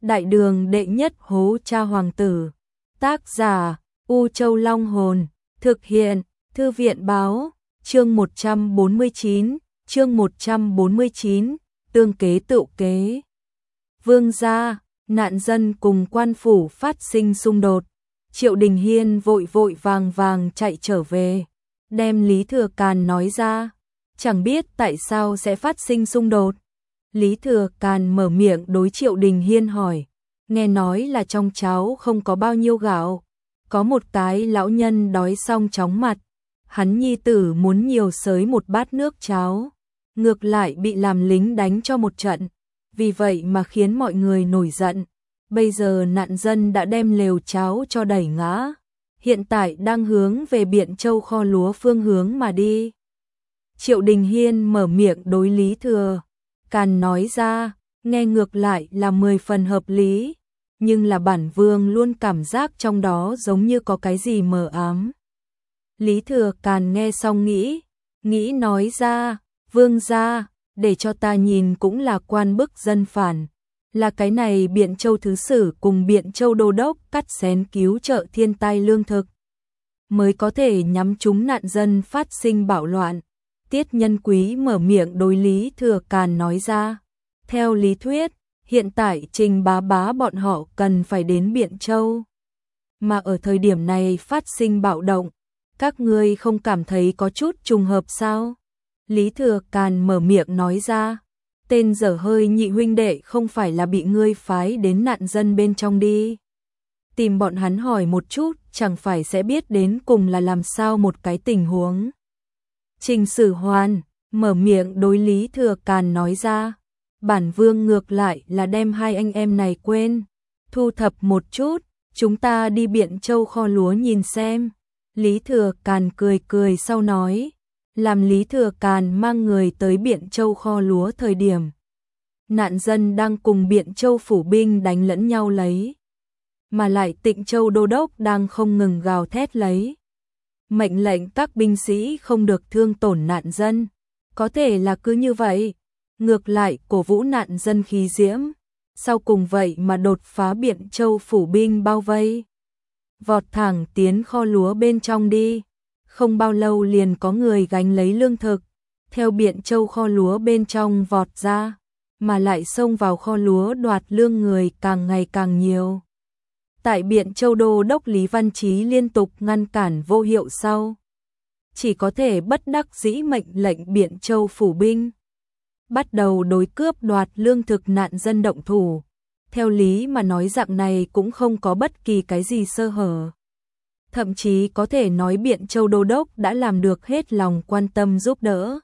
Đại đường đệ nhất hố cha hoàng tử. Tác giả U Châu Long Hồn. Thực hiện Thư viện Báo. Chương 149. Chương 149. Tương kế tựu kế. Vương gia, nạn dân cùng quan phủ phát sinh xung đột. Triệu Đình Hiên vội vội vàng vàng chạy trở về, đem Lý Thừa Càn nói ra. Chẳng biết tại sao sẽ phát sinh xung đột. Lý Thừa Càn mở miệng đối Triệu Đình Hiên hỏi, nghe nói là trong cháo không có bao nhiêu gạo, có một cái lão nhân đói xong chóng mặt, hắn nhi tử muốn nhiều xới một bát nước cháo, ngược lại bị làm lính đánh cho một trận, vì vậy mà khiến mọi người nổi giận. Bây giờ nạn dân đã đem lều cháo cho đẩy ngã, hiện tại đang hướng về Biện Châu kho lúa phương hướng mà đi. Triệu Đình Hiên mở miệng đối Lý Thừa Càn nói ra, nghe ngược lại là 10 phần hợp lý, nhưng là bản vương luôn cảm giác trong đó giống như có cái gì mờ ám. Lý Thừa Càn nghe xong nghĩ nói ra, vương gia, để cho ta nhìn cũng là quan bức dân phản, là cái này Biện Châu thứ sử cùng Biện Châu đô đốc cắt xén cứu trợ thiên tai lương thực, mới có thể nhắm trúng nạn dân phát sinh bạo loạn. Tiết Nhân Quý mở miệng đối Lý Thừa Càn nói ra, theo lý thuyết, hiện tại Trình bá bá bọn họ cần phải đến Biện Châu, mà ở thời điểm này phát sinh bạo động, các ngươi không cảm thấy có chút trùng hợp sao? Lý Thừa Càn mở miệng nói ra, tên dở hơi nhị huynh đệ không phải là bị ngươi phái đến nạn dân bên trong đi. Tìm bọn hắn hỏi một chút, chẳng phải sẽ biết đến cùng là làm sao một cái tình huống. Trình Sử Hoan mở miệng đối Lý Thừa Càn nói ra, bản vương ngược lại là đem hai anh em này quên, thu thập một chút, chúng ta đi Biện Châu kho lúa nhìn xem. Lý Thừa Càn cười cười sau nói, làm Lý Thừa Càn mang người tới Biện Châu kho lúa thời điểm, nạn dân đang cùng Biện Châu phủ binh đánh lẫn nhau lấy, mà lại Tịnh Châu đô đốc đang không ngừng gào thét lấy, mệnh lệnh các binh sĩ không được thương tổn nạn dân. Có thể là cứ như vậy, ngược lại cổ vũ nạn dân khí diễm, sau cùng vậy mà đột phá Biện Châu phủ binh bao vây, vọt thẳng tiến kho lúa bên trong đi. Không bao lâu liền có người gánh lấy lương thực, theo Biện Châu kho lúa bên trong vọt ra, mà lại xông vào kho lúa đoạt lương người càng ngày càng nhiều. Tại Biện Châu đô đốc Lý Văn Chí liên tục ngăn cản vô hiệu sau, chỉ có thể bất đắc dĩ mệnh lệnh Biện Châu phủ binh bắt đầu đối cướp đoạt lương thực nạn dân động thủ. Theo lý mà nói dạng này cũng không có bất kỳ cái gì sơ hở. Thậm chí có thể nói Biện Châu đô đốc đã làm được hết lòng quan tâm giúp đỡ.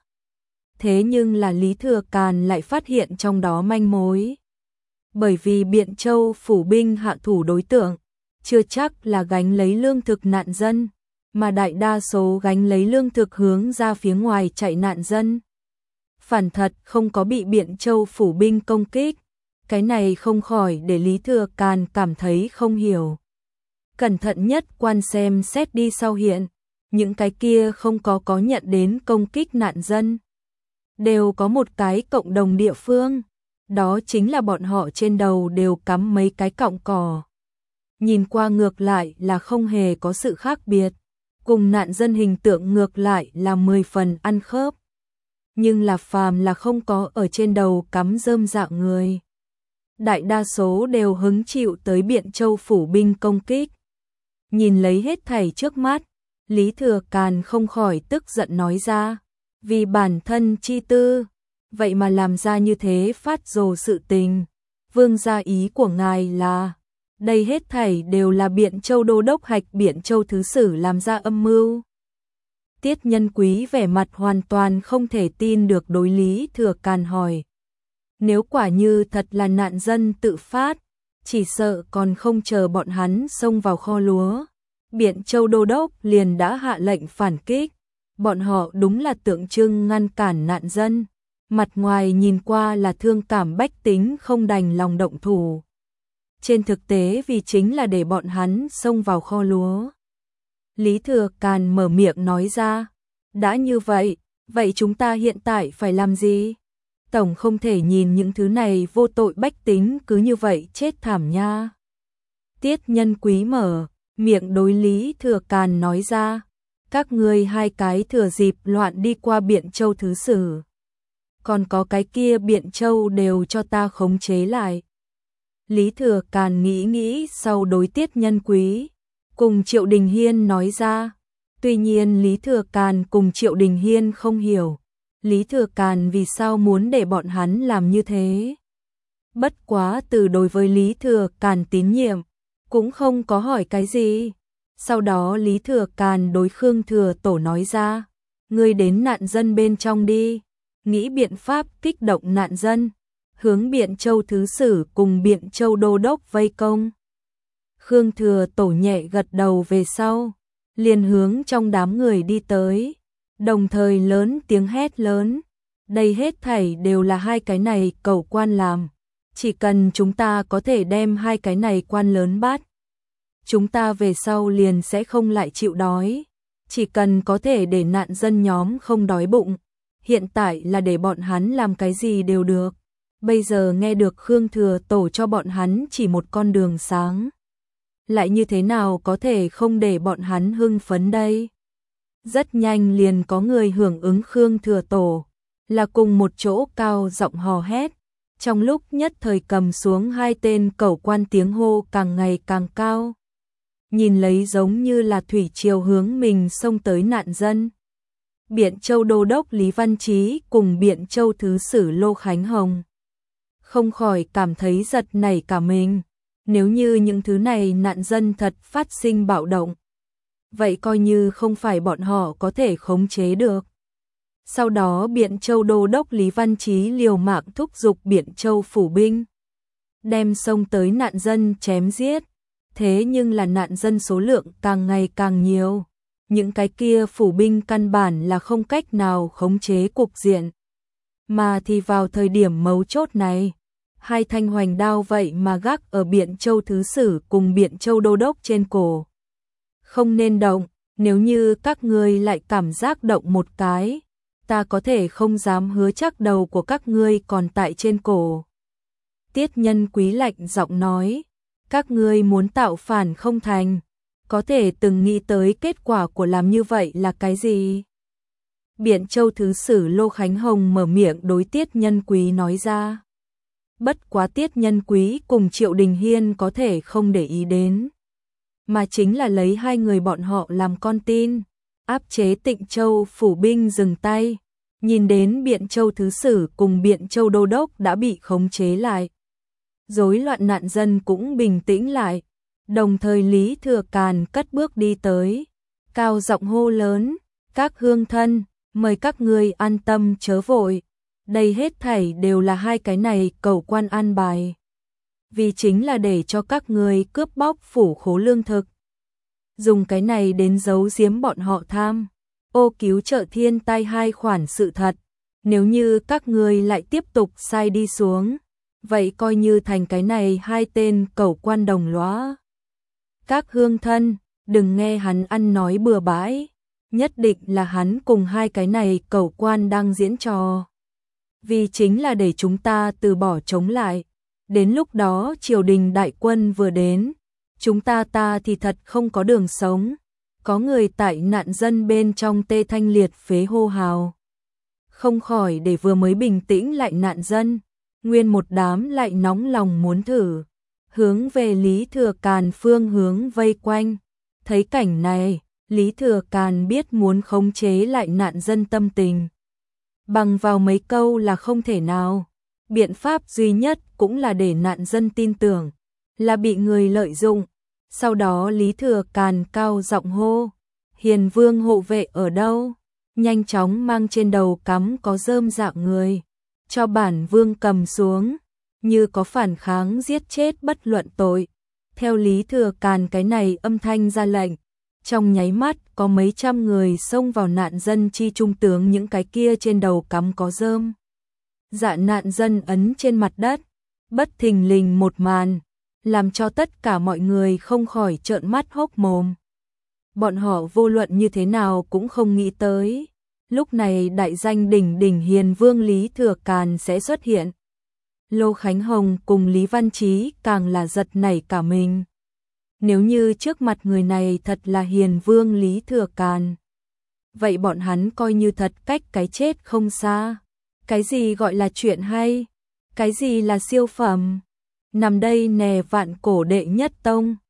Thế nhưng là Lý Thừa Càn lại phát hiện trong đó manh mối. Bởi vì Biện Châu phủ binh hạ thủ đối tượng, chưa chắc là gánh lấy lương thực nạn dân, mà đại đa số gánh lấy lương thực hướng ra phía ngoài chạy nạn dân. Phản thật không có bị Biện Châu phủ binh công kích, cái này không khỏi để Lý Thừa Càn cảm thấy không hiểu. Cẩn thận nhất quan xem xét đi sau hiện, những cái kia không có nhận đến công kích nạn dân, đều có một cái cộng đồng địa phương, đó chính là bọn họ trên đầu đều cắm mấy cái cọng cỏ. Nhìn qua ngược lại là không hề có sự khác biệt, cùng nạn dân hình tượng ngược lại là 10 phần ăn khớp. Nhưng là phàm là không có ở trên đầu cắm rơm dạng người, đại đa số đều hứng chịu tới Biện Châu phủ binh công kích. Nhìn lấy hết thảy trước mắt, Lý Thừa Càn không khỏi tức giận nói ra, vì bản thân chi tư, vậy mà làm ra như thế phát rồ sự tình. Vương gia ý của ngài là, đây hết thảy đều là Biện Châu đô đốc hạch Biện Châu thứ sử làm ra âm mưu. Tiết Nhân Quý vẻ mặt hoàn toàn không thể tin được đối Lý Thừa Càn hỏi. Nếu quả như thật là nạn dân tự phát, chỉ sợ còn không chờ bọn hắn xông vào kho lúa, Biện Châu đô đốc liền đã hạ lệnh phản kích. Bọn họ đúng là tượng trưng ngăn cản nạn dân, mặt ngoài nhìn qua là thương cảm bách tính không đành lòng động thủ. Trên thực tế vì chính là để bọn hắn xông vào kho lúa. Lý Thừa Càn mở miệng nói ra, đã như vậy, vậy chúng ta hiện tại phải làm gì? tổng không thể nhìn những thứ này vô tội bách tính cứ như vậy chết thảm nha. Tiết Nhân Quý mở miệng đối Lý Thừa Càn nói ra, các ngươi hai cái thừa dịp loạn đi qua Biện Châu thứ sử. Còn có cái kia Biện Châu đều cho ta khống chế lại. Lý Thừa Càn nghĩ nghĩ sau đối Tiết Nhân Quý cùng Triệu Đình Hiên nói ra. Tuy nhiên Lý Thừa Càn cùng Triệu Đình Hiên không hiểu Lý Thừa Càn vì sao muốn để bọn hắn làm như thế. Bất quá từ đối với Lý Thừa Càn tín nhiệm, cũng không có hỏi cái gì. Sau đó Lý Thừa Càn đối Khương Thừa Tổ nói ra, ngươi đến nạn dân bên trong đi, nghĩ biện pháp kích động nạn dân, hướng Biện Châu thứ sử cùng Biện Châu đô đốc vây công. Khương Thừa Tổ nhẹ gật đầu về sau, liền hướng trong đám người đi tới, đồng thời lớn tiếng hét lớn, đây hết thảy đều là hai cái này cẩu quan làm, chỉ cần chúng ta có thể đem hai cái này quan lớn bắt, chúng ta về sau liền sẽ không lại chịu đói, chỉ cần có thể để nạn dân nhóm không đói bụng, hiện tại là để bọn hắn làm cái gì đều được. Bây giờ nghe được Khương Thừa Tổ cho bọn hắn chỉ một con đường sáng, lại như thế nào có thể không để bọn hắn hưng phấn đây? Rất nhanh liền có người hưởng ứng Khương Thừa Tổ, là cùng một chỗ cao giọng hò hét, trong lúc nhất thời cầm xuống hai tên cẩu quan tiếng hô càng ngày càng cao. Nhìn lấy giống như là thủy triều hướng mình xông tới nạn dân. Biện Châu đô đốc Lý Văn Chí cùng Biện Châu thứ sử Lô Khánh Hồng không khỏi cảm thấy giật nảy cả mình. Nếu như những thứ này nạn dân thật phát sinh bạo động, vậy coi như không phải bọn họ có thể khống chế được. Sau đó Biện Châu đô đốc Lý Văn Chí liều mạng thúc giục Biện Châu phủ binh, đem xông tới nạn dân chém giết. Thế nhưng là nạn dân số lượng càng ngày càng nhiều, những cái kia phủ binh căn bản là không cách nào khống chế cục diện. Mà thì vào thời điểm mấu chốt này, hai thanh hoành đao vậy mà gác ở Biện Châu thứ sử cùng Biện Châu đô đốc trên cổ. Không nên động, nếu như các ngươi lại cảm giác động một cái, ta có thể không dám hứa chắc đầu của các ngươi còn tại trên cổ. Tiết Nhân Quý lạnh giọng nói, các ngươi muốn tạo phản không thành, có thể từng nghĩ tới kết quả của làm như vậy là cái gì? Biện Châu thứ sử Lô Khánh Hồng mở miệng đối Tiết Nhân Quý nói ra. Bất quá Tiết Nhân Quý cùng Triệu Đình Hiên có thể không để ý đến, mà chính là lấy hai người bọn họ làm con tin, áp chế Tịnh Châu phủ binh dừng tay, nhìn đến Biện Châu thứ sử cùng Biện Châu đô đốc đã bị khống chế lại. Rối loạn nạn dân cũng bình tĩnh lại, đồng thời Lý Thừa Càn cất bước đi tới, cao giọng hô lớn, các hương thân, mời các ngươi an tâm chớ vội, đây hết thảy đều là hai cái này cẩu quan an bài. Vì chính là để cho các ngươi cướp bóc phủ khố lương thực, dùng cái này đến giấu giếm bọn họ tham, ô cứu trợ thiên tai hai khoản sự thật, nếu như các ngươi lại tiếp tục sai đi xuống, vậy coi như thành cái này hai tên cẩu quan đồng lõa. Các hương thân, đừng nghe hắn ăn nói bừa bãi, nhất định là hắn cùng hai cái này cẩu quan đang diễn trò. Vì chính là để chúng ta từ bỏ chống lại, đến lúc đó triều đình đại quân vừa đến, chúng ta thì thật không có đường sống. Có người tại nạn dân bên trong tê thanh liệt phế hô hào. Không khỏi để vừa mới bình tĩnh lại nạn dân, nguyên một đám lại nóng lòng muốn thử, hướng về Lý Thừa Càn phương hướng vây quanh. Thấy cảnh này, Lý Thừa Càn biết muốn khống chế lại nạn dân tâm tình, bằng vào mấy câu là không thể nào. Biện pháp duy nhất cũng là để nạn dân tin tưởng là bị người lợi dụng. Sau đó Lý Thừa Càn cao giọng hô, Hiền Vương hộ vệ ở đâu? Nhanh chóng mang trên đầu cắm có rơm dạng người, cho bản vương cầm xuống, như có phản kháng giết chết bất luận tội. Theo Lý Thừa Càn cái này âm thanh ra lệnh, trong nháy mắt có mấy trăm người xông vào nạn dân chi trung tướng những cái kia trên đầu cắm có rơm. Dạ nạn dân ấn trên mặt đất, bất thình lình một màn, làm cho tất cả mọi người không khỏi trợn mắt hốc mồm. Bọn họ vô luận như thế nào cũng không nghĩ tới, lúc này đại danh đỉnh đỉnh Hiền Vương Lý Thừa Càn sẽ xuất hiện. Lô Khánh Hồng cùng Lý Văn Chí càng là giật nảy cả mình. Nếu như trước mặt người này thật là Hiền Vương Lý Thừa Càn, vậy bọn hắn coi như thật cách cái chết không xa. Cái gì gọi là chuyện hay? Cái gì là siêu phẩm? Nằm đây nè vạn cổ đệ nhất tông.